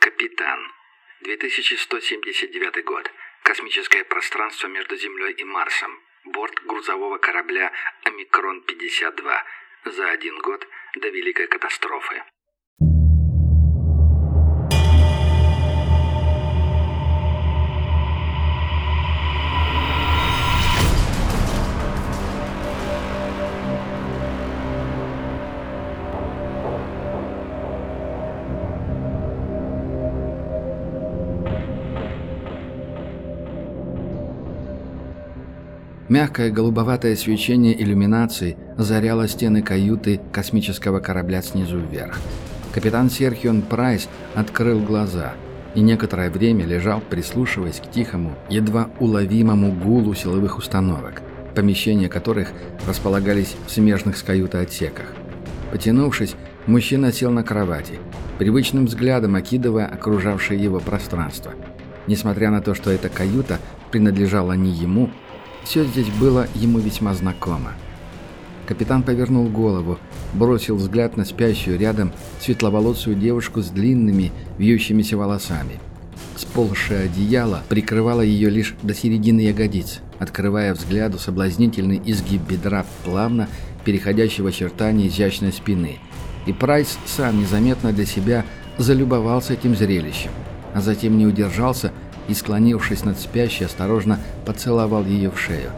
Капитан. 2179 год. Космическое пространство между Землей и Марсом. Борт грузового корабля «Омикрон-52». За 1 год до Великой катастрофы. Мягкое голубоватое свечение иллюминаций озаряло стены каюты космического корабля снизу вверх. Капитан Серхион Прайс открыл глаза и некоторое время лежал, прислушиваясь к тихому, едва уловимому гулу силовых установок, помещения которых располагались в смежных с каютой отсеках. Потянувшись, мужчина сел на кровати, привычным взглядом окидывая окружавшее его пространство. Несмотря на то, что эта каюта принадлежала не ему, все здесь было ему весьма знакомо. Капитан повернул голову, бросил взгляд на спящую рядом светловолосую девушку с длинными, вьющимися волосами. Сползшее одеяло прикрывало ее лишь до середины ягодиц, открывая взгляду соблазнительный изгиб бедра, плавно переходящий в очертания изящной спины. И Прайс сам незаметно для себя залюбовался этим зрелищем, а затем не удержался и, склонившись над спящей, осторожно поцеловал ее в шею.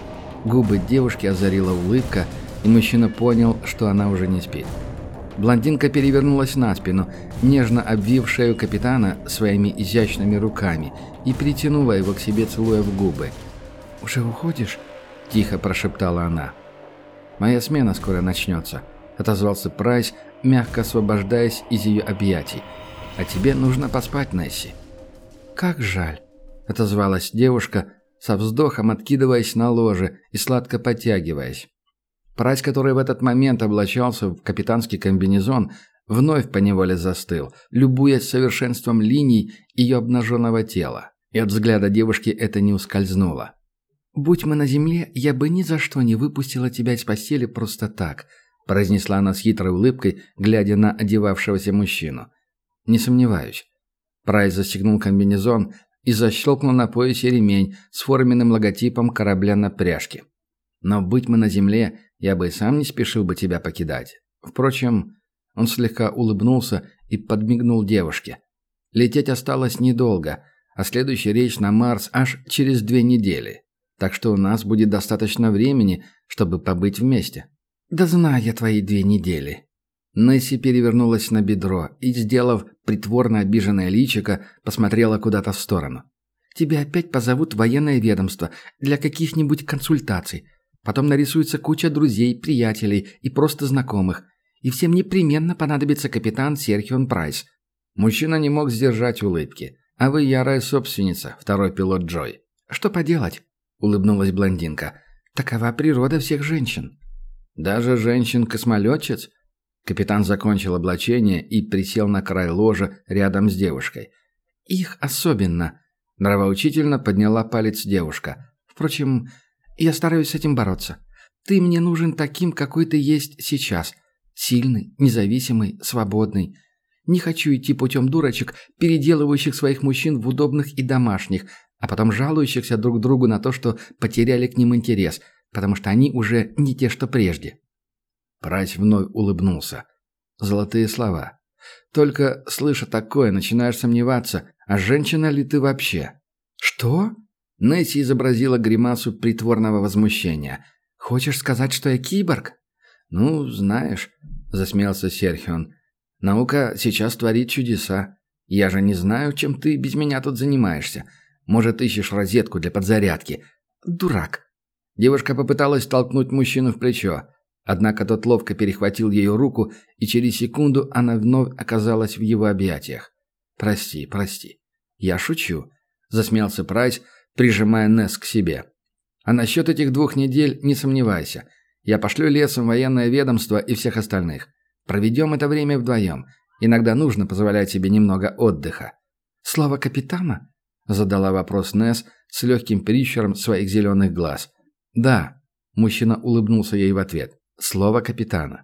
Губы девушки озарила улыбка, и мужчина понял, что она уже не спит. Блондинка перевернулась на спину, нежно обвив шею капитана своими изящными руками и притянула его к себе, целуя в губы. «Уже уходишь?» – тихо прошептала она. «Моя смена скоро начнется», – отозвался Прайс, мягко освобождаясь из ее объятий. «А тебе нужно поспать, Несси». «Как жаль», — отозвалась девушка, со вздохом откидываясь на ложе и сладко подтягиваясь. Прайс, который в этот момент облачался в капитанский комбинезон, вновь поневоле застыл, любуясь совершенством линий ее обнаженного тела. И от взгляда девушки это не ускользнуло. «Будь мы на земле, я бы ни за что не выпустила тебя из постели просто так», — произнесла она с хитрой улыбкой, глядя на одевавшегося мужчину. «Не сомневаюсь». Прайс застегнул комбинезон и защелкнул на поясе ремень с форменным логотипом корабля на пряжке. «Но будь мы на земле, я бы и сам не спешил бы тебя покидать. Впрочем...» Он слегка улыбнулся и подмигнул девушке. «Лететь осталось недолго, а следующий рейс на Марс аж через 2 недели. Так что у нас будет достаточно времени, чтобы побыть вместе». «Да знаю я твои 2 недели». Несси перевернулась на бедро и, сделав притворно обиженное личико, посмотрела куда-то в сторону. «Тебя опять позовут в военное ведомство для каких-нибудь консультаций. Потом нарисуется куча друзей, приятелей и просто знакомых. И всем непременно понадобится капитан Серхион Прайс». Мужчина не мог сдержать улыбки. «А вы ярая собственница, второй пилот Джой». «Что поделать?» — улыбнулась блондинка. «Такова природа всех женщин». «Даже женщин-космолетчиц?» Капитан закончил облачение и присел на край ложа рядом с девушкой. «Их особенно», — нравоучительно подняла палец девушка. «Впрочем, я стараюсь с этим бороться. Ты мне нужен таким, какой ты есть сейчас. Сильный, независимый, свободный. Не хочу идти путем дурочек, переделывающих своих мужчин в удобных и домашних, а потом жалующихся друг другу на то, что потеряли к ним интерес, потому что они уже не те, что прежде». Прайс вновь улыбнулся. Золотые слова. «Только, слыша такое, начинаешь сомневаться, а женщина ли ты вообще?» «Что?» Несси изобразила гримасу притворного возмущения. «Хочешь сказать, что я киборг?» «Ну, знаешь», — засмеялся Серхион, — «наука сейчас творит чудеса. Я же не знаю, чем ты без меня тут занимаешься. Может, ищешь розетку для подзарядки?» «Дурак». Девушка попыталась толкнуть мужчину в плечо. Однако тот ловко перехватил ее руку, и через секунду она вновь оказалась в его объятиях. «Прости, прости. Я шучу», — засмеялся Прайс, прижимая Несс к себе. «А насчет этих 2 недель не сомневайся. Я пошлю лесом военное ведомство и всех остальных. Проведем это время вдвоем. Иногда нужно позволять себе немного отдыха». «Слово капитана?» — задала вопрос Несс с легким прищуром своих зеленых глаз. «Да», — мужчина улыбнулся ей в ответ. «Слово капитана».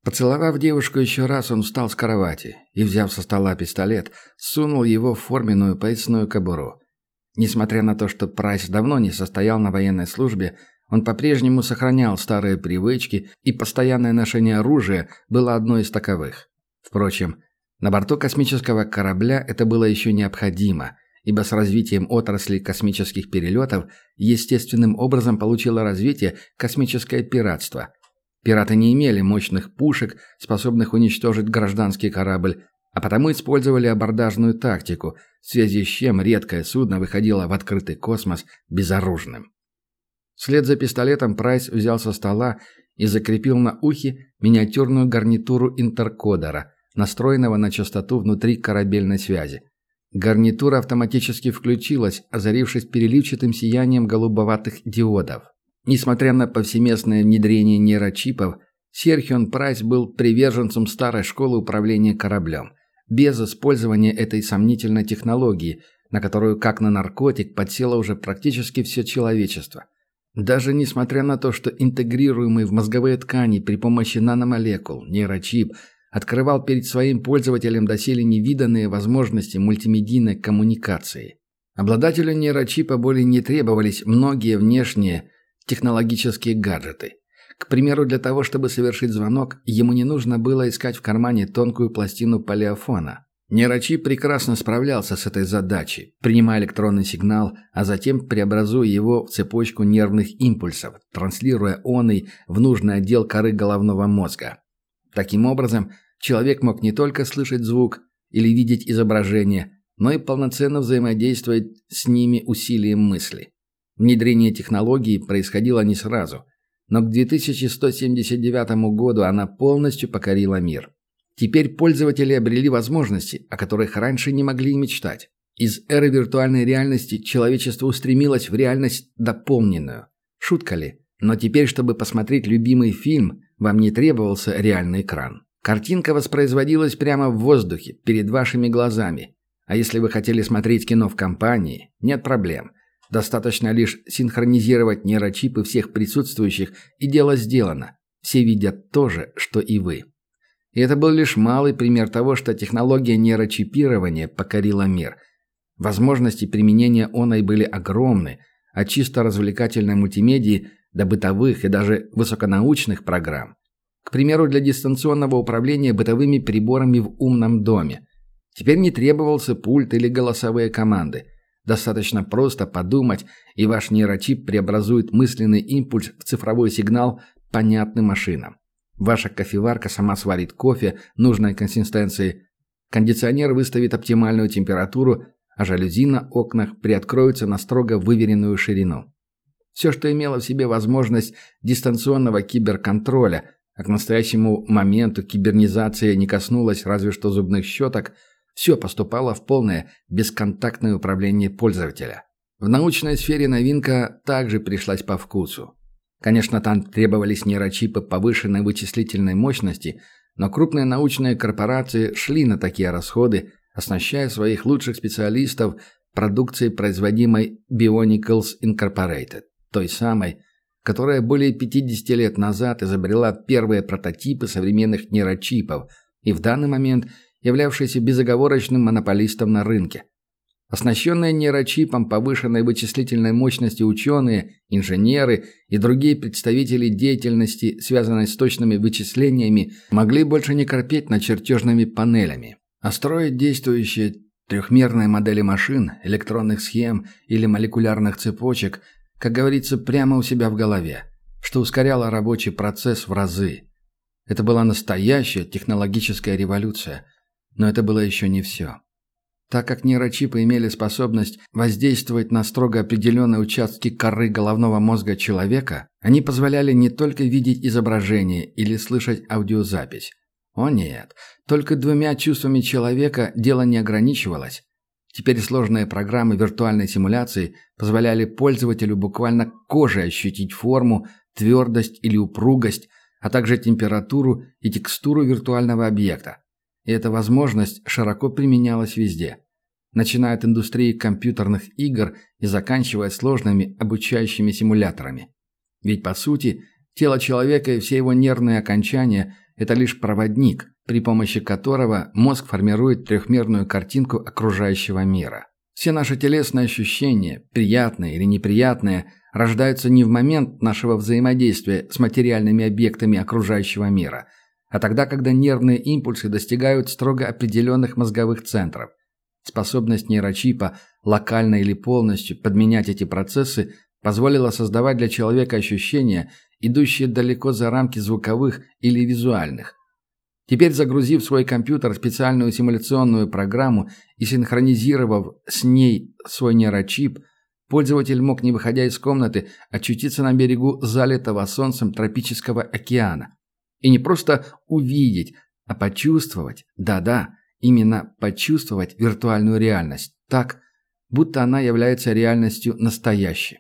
Поцеловав девушку еще раз, он встал с кровати и, взяв со стола пистолет, сунул его в форменную поясную кобуру. Несмотря на то, что Прайс давно не состоял на военной службе, он по-прежнему сохранял старые привычки, и постоянное ношение оружия было одной из таковых. Впрочем, на борту космического корабля это было еще необходимо, ибо с развитием отрасли космических перелетов естественным образом получило развитие космическое пиратство. Пираты не имели мощных пушек, способных уничтожить гражданский корабль, а потому использовали абордажную тактику, в связи с чем редкое судно выходило в открытый космос безоружным. Вслед за пистолетом Прайс взял со стола и закрепил на ухе миниатюрную гарнитуру интеркодера, настроенного на частоту внутри корабельной связи. Гарнитура автоматически включилась, озарившись переливчатым сиянием голубоватых диодов. Несмотря на повсеместное внедрение нейрочипов, Серхион Прайс был приверженцем старой школы управления кораблем, без использования этой сомнительной технологии, на которую, как на наркотик, подсело уже практически все человечество. Даже несмотря на то, что интегрируемый в мозговые ткани при помощи наномолекул нейрочип открывал перед своим пользователем доселе невиданные возможности мультимедийной коммуникации. Обладателю нейрочипа более не требовались многие внешние технологические гаджеты. К примеру, для того, чтобы совершить звонок, ему не нужно было искать в кармане тонкую пластину полиофона. Нейрочип прекрасно справлялся с этой задачей, принимая электронный сигнал, а затем преобразуя его в цепочку нервных импульсов, транслируя оный в нужный отдел коры головного мозга. Таким образом, человек мог не только слышать звук или видеть изображение, но и полноценно взаимодействовать с ними усилием мысли. Внедрение технологии происходило не сразу, но к 2179 году она полностью покорила мир. Теперь пользователи обрели возможности, о которых раньше не могли и мечтать. Из эры виртуальной реальности человечество устремилось в реальность дополненную. Шутка ли? Но теперь, чтобы посмотреть любимый фильм, вам не требовался реальный экран. Картинка воспроизводилась прямо в воздухе, перед вашими глазами. А если вы хотели смотреть кино в компании, нет проблем. Достаточно лишь синхронизировать нейрочипы всех присутствующих, и дело сделано. Все видят то же, что и вы. И это был лишь малый пример того, что технология нейрочипирования покорила мир. Возможности применения оной были огромны, от чисто развлекательной мультимедии до бытовых и даже высоконаучных программ. К примеру, для дистанционного управления бытовыми приборами в умном доме. Теперь не требовался пульт или голосовые команды. Достаточно просто подумать, и ваш нейрочип преобразует мысленный импульс в цифровой сигнал, понятный машинам. Ваша кофеварка сама сварит кофе нужной консистенции, кондиционер выставит оптимальную температуру, а жалюзи на окнах приоткроются на строго выверенную ширину. Все, что имело в себе возможность дистанционного киберконтроля, а к настоящему моменту кибернизация не коснулась разве что зубных щеток, все поступало в полное бесконтактное управление пользователя. В научной сфере новинка также пришлась по вкусу. Конечно, там требовались нейрочипы повышенной вычислительной мощности, но крупные научные корпорации шли на такие расходы, оснащая своих лучших специалистов продукцией, производимой Bionicles Incorporated, той самой, которая более 50 лет назад изобрела первые прототипы современных нейрочипов и в данный момент являвшийся безоговорочным монополистом на рынке. Оснащенные нейрочипом повышенной вычислительной мощности ученые, инженеры и другие представители деятельности, связанной с точными вычислениями, могли больше не корпеть над чертежными панелями, а строить действующие трехмерные модели машин, электронных схем или молекулярных цепочек, как говорится, прямо у себя в голове, что ускоряло рабочий процесс в разы. Это была настоящая технологическая революция. Но это было еще не все. Так как нейрочипы имели способность воздействовать на строго определенные участки коры головного мозга человека, они позволяли не только видеть изображение или слышать аудиозапись. О нет, только двумя чувствами человека дело не ограничивалось. Теперь сложные программы виртуальной симуляции позволяли пользователю буквально кожей ощутить форму, твердость или упругость, а также температуру и текстуру виртуального объекта. И эта возможность широко применялась везде, начиная от индустрии компьютерных игр и заканчивая сложными обучающими симуляторами. Ведь, по сути, тело человека и все его нервные окончания – это лишь проводник, при помощи которого мозг формирует трехмерную картинку окружающего мира. Все наши телесные ощущения, приятные или неприятные, рождаются не в момент нашего взаимодействия с материальными объектами окружающего мира, а тогда, когда нервные импульсы достигают строго определенных мозговых центров. Способность нейрочипа локально или полностью подменять эти процессы позволила создавать для человека ощущения, идущие далеко за рамки звуковых или визуальных. Теперь, загрузив в свой компьютер специальную симуляционную программу и синхронизировав с ней свой нейрочип, пользователь мог, не выходя из комнаты, очутиться на берегу залитого солнцем тропического океана. И не просто увидеть, а почувствовать, да-да, именно почувствовать виртуальную реальность, так, будто она является реальностью настоящей.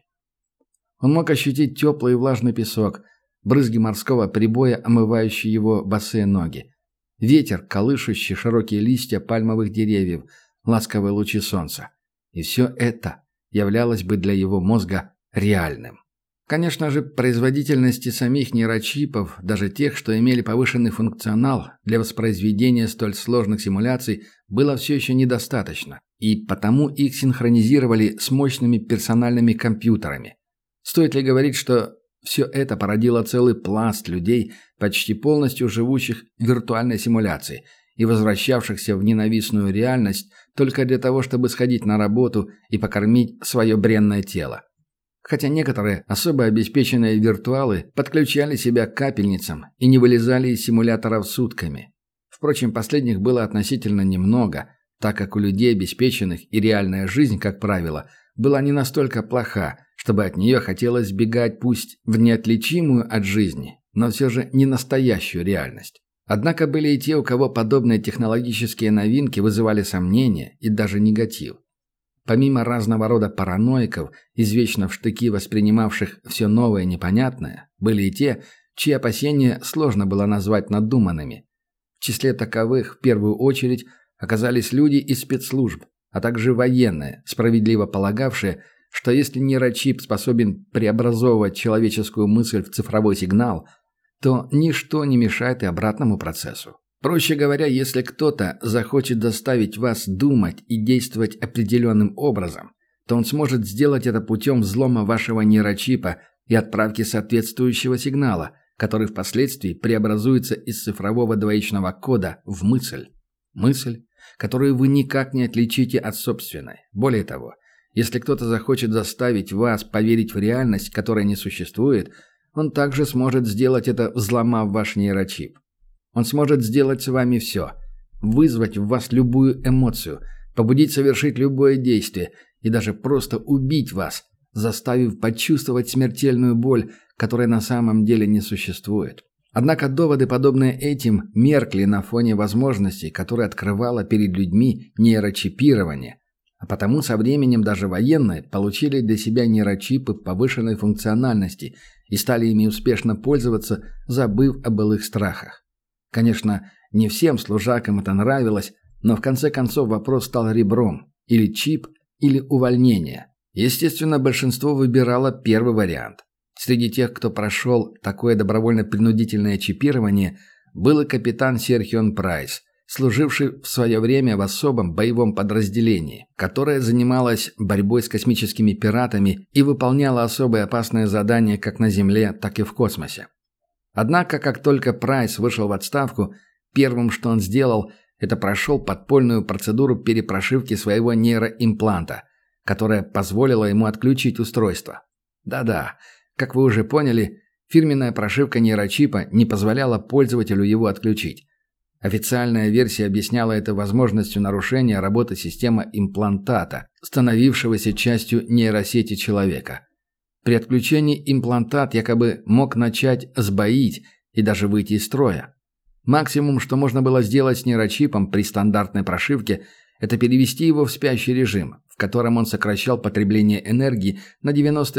Он мог ощутить теплый и влажный песок, брызги морского прибоя, омывающие его босые ноги, ветер, колышущий широкие листья пальмовых деревьев, ласковые лучи солнца. И все это являлось бы для его мозга реальным. Конечно же, производительности самих нейрочипов, даже тех, что имели повышенный функционал для воспроизведения столь сложных симуляций, было все еще недостаточно, и потому их синхронизировали с мощными персональными компьютерами. Стоит ли говорить, что все это породило целый пласт людей, почти полностью живущих в виртуальной симуляции и возвращавшихся в ненавистную реальность только для того, чтобы сходить на работу и покормить свое бренное тело. Хотя некоторые особо обеспеченные виртуалы подключали себя к капельницам и не вылезали из симуляторов сутками. Впрочем, последних было относительно немного, так как у людей обеспеченных и реальная жизнь, как правило, была не настолько плоха, чтобы от нее хотелось бегать пусть в неотличимую от жизни, но все же не настоящую реальность. Однако были и те, у кого подобные технологические новинки вызывали сомнения и даже негатив. Помимо разного рода параноиков, извечно в штыки воспринимавших все новое и непонятное, были и те, чьи опасения сложно было назвать надуманными. В числе таковых, в первую очередь, оказались люди из спецслужб, а также военные, справедливо полагавшие, что если нейрочип способен преобразовывать человеческую мысль в цифровой сигнал, то ничто не мешает и обратному процессу. Проще говоря, если кто-то захочет заставить вас думать и действовать определенным образом, то он сможет сделать это путем взлома вашего нейрочипа и отправки соответствующего сигнала, который впоследствии преобразуется из цифрового двоичного кода в мысль. Мысль, которую вы никак не отличите от собственной. Более того, если кто-то захочет заставить вас поверить в реальность, которая не существует, он также сможет сделать это, взломав ваш нейрочип. Он сможет сделать с вами все. Вызвать в вас любую эмоцию, побудить совершить любое действие и даже просто убить вас, заставив почувствовать смертельную боль, которая на самом деле не существует. Однако доводы, подобные этим, меркли на фоне возможностей, которые открывало перед людьми нейрочипирование. А потому со временем даже военные получили для себя нейрочипы повышенной функциональности и стали ими успешно пользоваться, забыв о былых страхах. Конечно, не всем служакам это нравилось, но в конце концов вопрос стал ребром – или чип, или увольнение. Естественно, большинство выбирало первый вариант. Среди тех, кто прошел такое добровольно-принудительное чипирование, был и капитан Серхион Прайс, служивший в свое время в особом боевом подразделении, которое занималось борьбой с космическими пиратами и выполняло особые опасные задания как на Земле, так и в космосе. Однако, как только Прайс вышел в отставку, первым, что он сделал, это прошел подпольную процедуру перепрошивки своего нейроимпланта, которая позволила ему отключить устройство. Да-да, как вы уже поняли, фирменная прошивка нейрочипа не позволяла пользователю его отключить. Официальная версия объясняла это возможностью нарушения работы системы имплантата, становившегося частью нейросети человека. При отключении имплантат якобы мог начать сбоить и даже выйти из строя. Максимум, что можно было сделать с нейрочипом при стандартной прошивке, это перевести его в спящий режим, в котором он сокращал потребление энергии на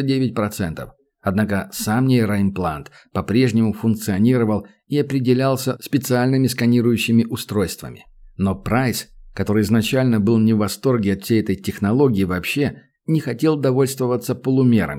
99%. Однако сам нейроимплант по-прежнему функционировал и определялся специальными сканирующими устройствами. Но Прайс, который изначально был не в восторге от всей этой технологии вообще, не хотел довольствоваться полумерами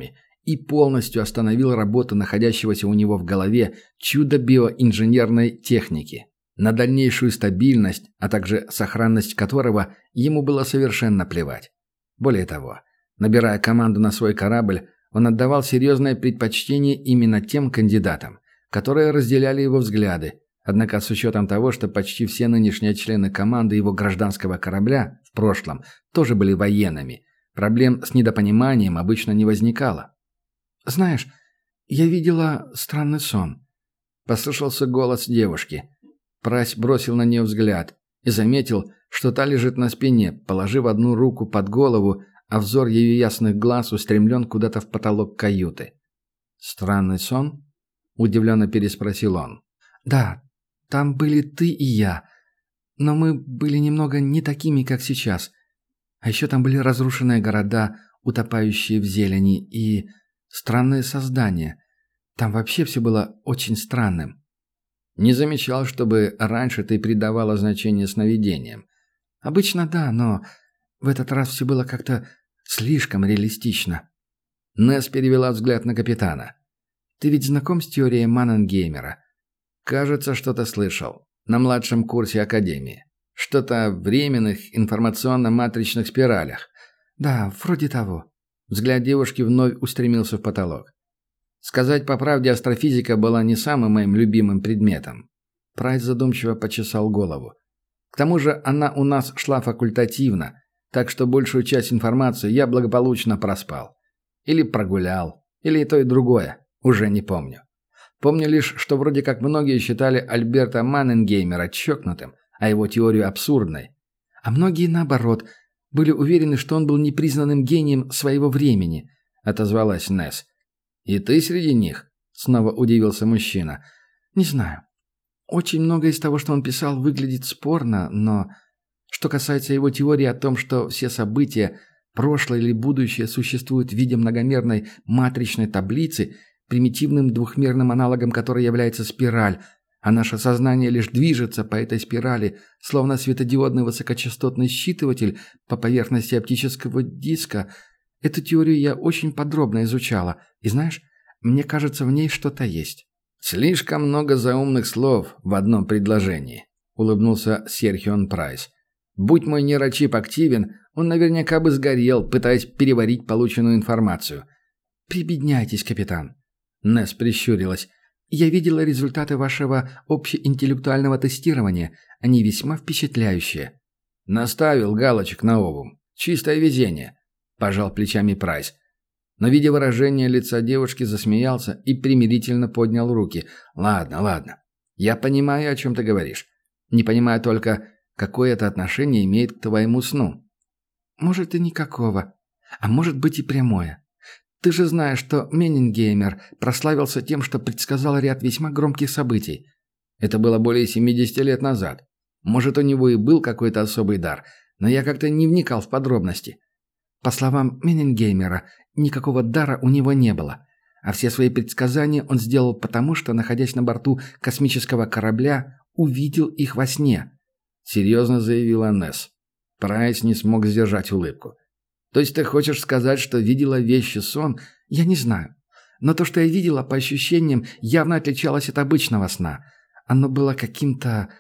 и полностью остановил работу находящегося у него в голове чуда биоинженерной техники, на дальнейшую стабильность, а также сохранность которого ему было совершенно плевать. Более того, набирая команду на свой корабль, он отдавал серьезное предпочтение именно тем кандидатам, которые разделяли его взгляды, однако с учетом того, что почти все нынешние члены команды его гражданского корабля в прошлом тоже были военными, проблем с недопониманием обычно не возникало. «Знаешь, я видела странный сон», — послышался голос девушки. Прайс бросил на нее взгляд и заметил, что та лежит на спине, положив одну руку под голову, а взор ее ясных глаз устремлен куда-то в потолок каюты. «Странный сон?» — удивленно переспросил он. «Да, там были ты и я, но мы были немного не такими, как сейчас. А еще там были разрушенные города, утопающие в зелени, и странные создания. Там вообще все было очень странным». «Не замечал, чтобы раньше ты придавала значение сновидениям». «Обычно да, но в этот раз все было как-то слишком реалистично». Несс перевела взгляд на капитана. «Ты ведь знаком с теорией Манненгеймера?» «Кажется, что-то слышал. На младшем курсе Академии. Что-то о временных информационно-матричных спиралях». «Да, вроде того». Взгляд девушки вновь устремился в потолок. «Сказать по правде, астрофизика была не самым моим любимым предметом». Прайс задумчиво почесал голову. «К тому же она у нас шла факультативно, так что большую часть информации я благополучно проспал. Или прогулял, или и то, и другое, уже не помню. Помню лишь, что вроде как многие считали Альберта Манненгеймера чокнутым, а его теорию абсурдной. А многие, наоборот, были уверены, что он был непризнанным гением своего времени», — отозвалась Несс. «И ты среди них?» — снова удивился мужчина. «Не знаю. Очень многое из того, что он писал, выглядит спорно, но что касается его теории о том, что все события, прошлое или будущее, существуют в виде многомерной матричной таблицы, примитивным двухмерным аналогом которой является спираль, а наше сознание лишь движется по этой спирали, словно светодиодный высокочастотный считыватель по поверхности оптического диска, эту теорию я очень подробно изучала, и знаешь, мне кажется, в ней что-то есть». «Слишком много заумных слов в одном предложении», — улыбнулся Серхион Прайс. «Будь мой нейрочип активен, он наверняка бы сгорел, пытаясь переварить полученную информацию». «Прибедняйтесь, капитан». Несс прищурилась. «Я видела результаты вашего общеинтеллектуального тестирования. Они весьма впечатляющие». «Наставил галочек на обум. Чистое везение», — пожал плечами Прайс. Но, видя выражение лица девушки, засмеялся и примирительно поднял руки. «Ладно, ладно. Я понимаю, о чем ты говоришь. Не понимаю только, какое это отношение имеет к твоему сну». «Может, и никакого. А может быть и прямое. Ты же знаешь, что Меннингеймер прославился тем, что предсказал ряд весьма громких событий. Это было более 70 лет назад. Может, у него и был какой-то особый дар, но я как-то не вникал в подробности. По словам Меннингеймера, никакого дара у него не было, а все свои предсказания он сделал потому, что, находясь на борту космического корабля, увидел их во сне», — серьезно заявила Несс. Прайс не смог сдержать улыбку. «То есть ты хочешь сказать, что видела вещи сон?» «Я не знаю. Но то, что я видела, по ощущениям, явно отличалось от обычного сна. Оно было каким-то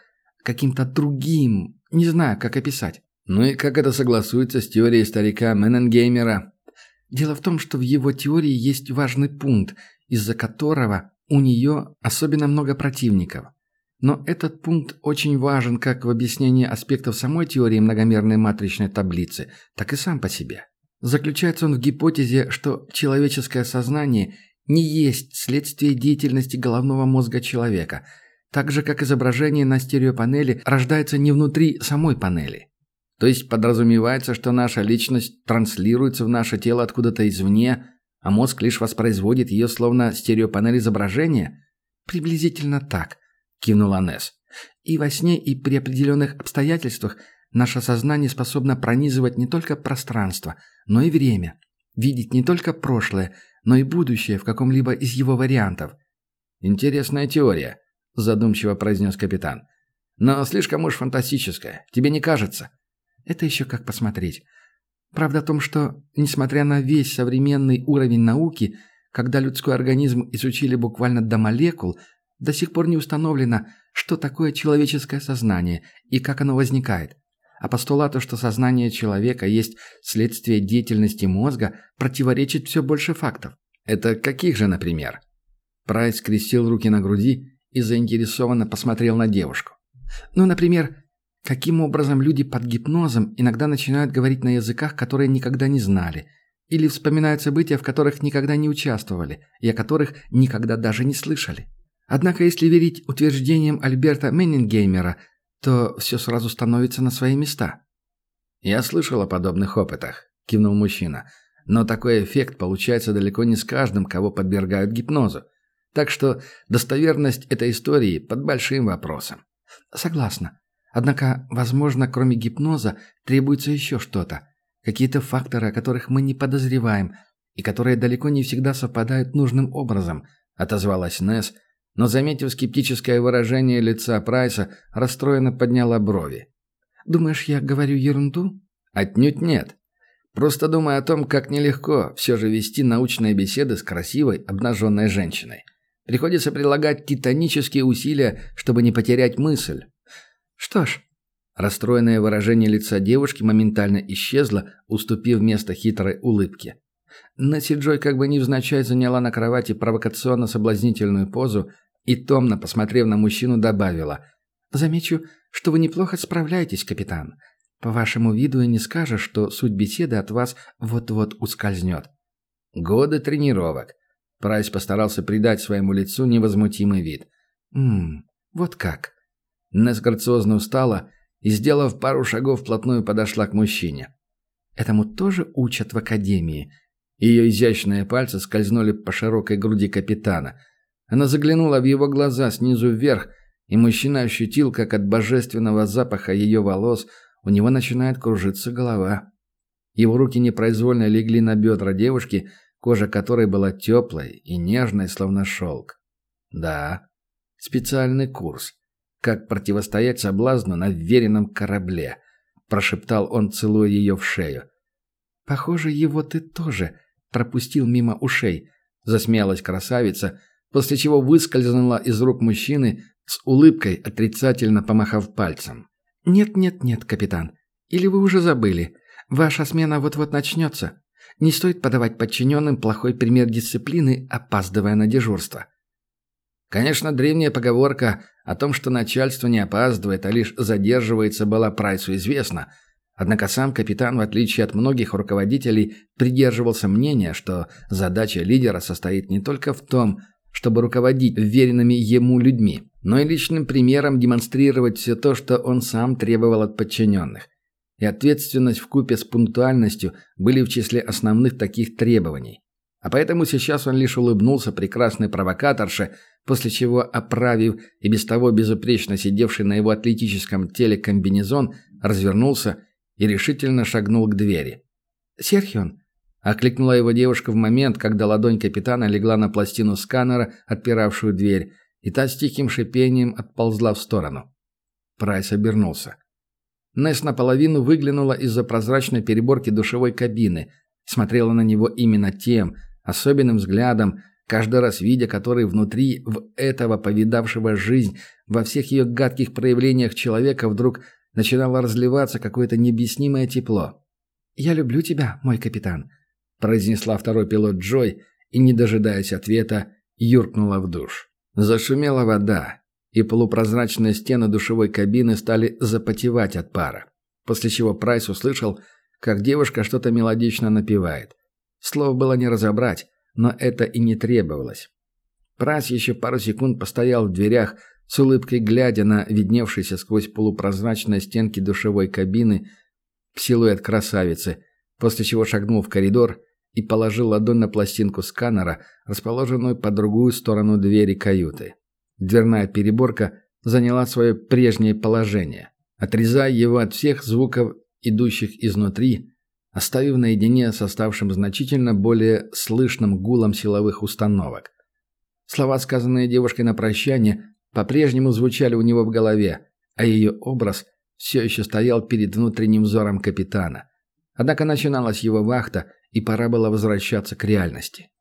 другим, не знаю, как описать». «Ну и как это согласуется с теорией старика Менненгеймера?» «Дело в том, что в его теории есть важный пункт, из-за которого у нее особенно много противников. Но этот пункт очень важен как в объяснении аспектов самой теории многомерной матричной таблицы, так и сам по себе. Заключается он в гипотезе, что человеческое сознание не есть следствие деятельности головного мозга человека, так же, как изображение на стереопанели рождается не внутри самой панели. То есть подразумевается, что наша личность транслируется в наше тело откуда-то извне, а мозг лишь воспроизводит ее словно стереопанель изображения? Приблизительно так, кивнула Несс. И во сне, и при определенных обстоятельствах наше сознание способно пронизывать не только пространство, но и время, видеть не только прошлое, но и будущее в каком-либо из его вариантов. «Интересная теория», – задумчиво произнес капитан. «Но слишком уж фантастическая, тебе не кажется?» «Это еще как посмотреть. Правда в том, что, несмотря на весь современный уровень науки, когда людской организм изучили буквально до молекул, до сих пор не установлено, что такое человеческое сознание и как оно возникает. А постулату, что сознание человека есть следствие деятельности мозга, противоречит все больше фактов. Это каких же, например? Прайс скрестил руки на груди и заинтересованно посмотрел на девушку. Ну, например, каким образом люди под гипнозом иногда начинают говорить на языках, которые никогда не знали, или вспоминают события, в которых никогда не участвовали и о которых никогда даже не слышали. Однако, если верить утверждениям Альберта Меннингеймера, то все сразу становится на свои места. «Я слышал о подобных опытах», – кивнул мужчина. «Но такой эффект получается далеко не с каждым, кого подвергают гипнозу. Так что достоверность этой истории под большим вопросом». «Согласна. Однако, возможно, кроме гипноза требуется еще что-то. Какие-то факторы, о которых мы не подозреваем, и которые далеко не всегда совпадают нужным образом», – отозвалась Несс, но, заметив скептическое выражение лица Прайса, расстроенно подняла брови. «Думаешь, я говорю ерунду?» «Отнюдь нет. Просто думаю о том, как нелегко все же вести научные беседы с красивой, обнаженной женщиной. Приходится прилагать титанические усилия, чтобы не потерять мысль». «Что ж...» Расстроенное выражение лица девушки моментально исчезло, уступив место хитрой улыбке. Несси Джой как бы невзначай заняла на кровати провокационно-соблазнительную позу и, томно посмотрев на мужчину, добавила: «Замечу, что вы неплохо справляетесь, капитан. По вашему виду и не скажешь, что суть беседы от вас вот-вот ускользнет». «Годы тренировок». Прайс постарался придать своему лицу невозмутимый вид. Вот как». Несс грациозно устала и, сделав пару шагов, вплотную подошла к мужчине. «Этому тоже учат в академии». Ее изящные пальцы скользнули по широкой груди капитана. Она заглянула в его глаза снизу вверх, и мужчина ощутил, как от божественного запаха ее волос у него начинает кружиться голова. Его руки непроизвольно легли на бедра девушки, кожа которой была теплой и нежной, словно шелк. Да, специальный курс. «Как противостоять соблазну на веренном корабле», – прошептал он, целуя ее в шею. «Похоже, его ты тоже пропустил мимо ушей», – засмеялась красавица, после чего выскользнула из рук мужчины с улыбкой, отрицательно помахав пальцем. «Нет, капитан. Или вы уже забыли? Ваша смена вот-вот начнется. Не стоит подавать подчиненным плохой пример дисциплины, опаздывая на дежурство». Конечно, древняя поговорка о том, что начальство не опаздывает, а лишь задерживается, была Прайсу известна. Однако сам капитан, в отличие от многих руководителей, придерживался мнения, что задача лидера состоит не только в том, чтобы руководить веренными ему людьми, но и личным примером демонстрировать все то, что он сам требовал от подчиненных. И ответственность вкупе с пунктуальностью были в числе основных таких требований. А поэтому сейчас он лишь улыбнулся прекрасной провокаторше, после чего, оправив и без того безупречно сидевший на его атлетическом теле комбинезон, развернулся и решительно шагнул к двери. «Серхион!» – окликнула его девушка в момент, когда ладонь капитана легла на пластину сканера, отпиравшую дверь, и та с тихим шипением отползла в сторону. Прайс обернулся. Несс наполовину выглянула из-за прозрачной переборки душевой кабины, смотрела на него именно тем, особенным взглядом, каждый раз видя который внутри в этого повидавшего жизнь во всех ее гадких проявлениях человека вдруг начинало разливаться какое-то необъяснимое тепло. «Я люблю тебя, мой капитан», – произнесла второй пилот Джой и, не дожидаясь ответа, юркнула в душ. Зашумела вода, и полупрозрачные стены душевой кабины стали запотевать от пара, после чего Прайс услышал, как девушка что-то мелодично напевает. Слов было не разобрать, но это и не требовалось. Прайс еще пару секунд постоял в дверях, с улыбкой глядя на видневшийся сквозь полупрозрачные стенки душевой кабины силуэт красавицы, после чего шагнул в коридор и положил ладонь на пластинку сканера, расположенную по другую сторону двери каюты. Дверная переборка заняла свое прежнее положение, отрезая его от всех звуков, идущих изнутри, оставив наедине с оставшим значительно более слышным гулом силовых установок. Слова, сказанные девушкой на прощание, по-прежнему звучали у него в голове, а ее образ все еще стоял перед внутренним взором капитана. Однако начиналась его вахта, и пора было возвращаться к реальности.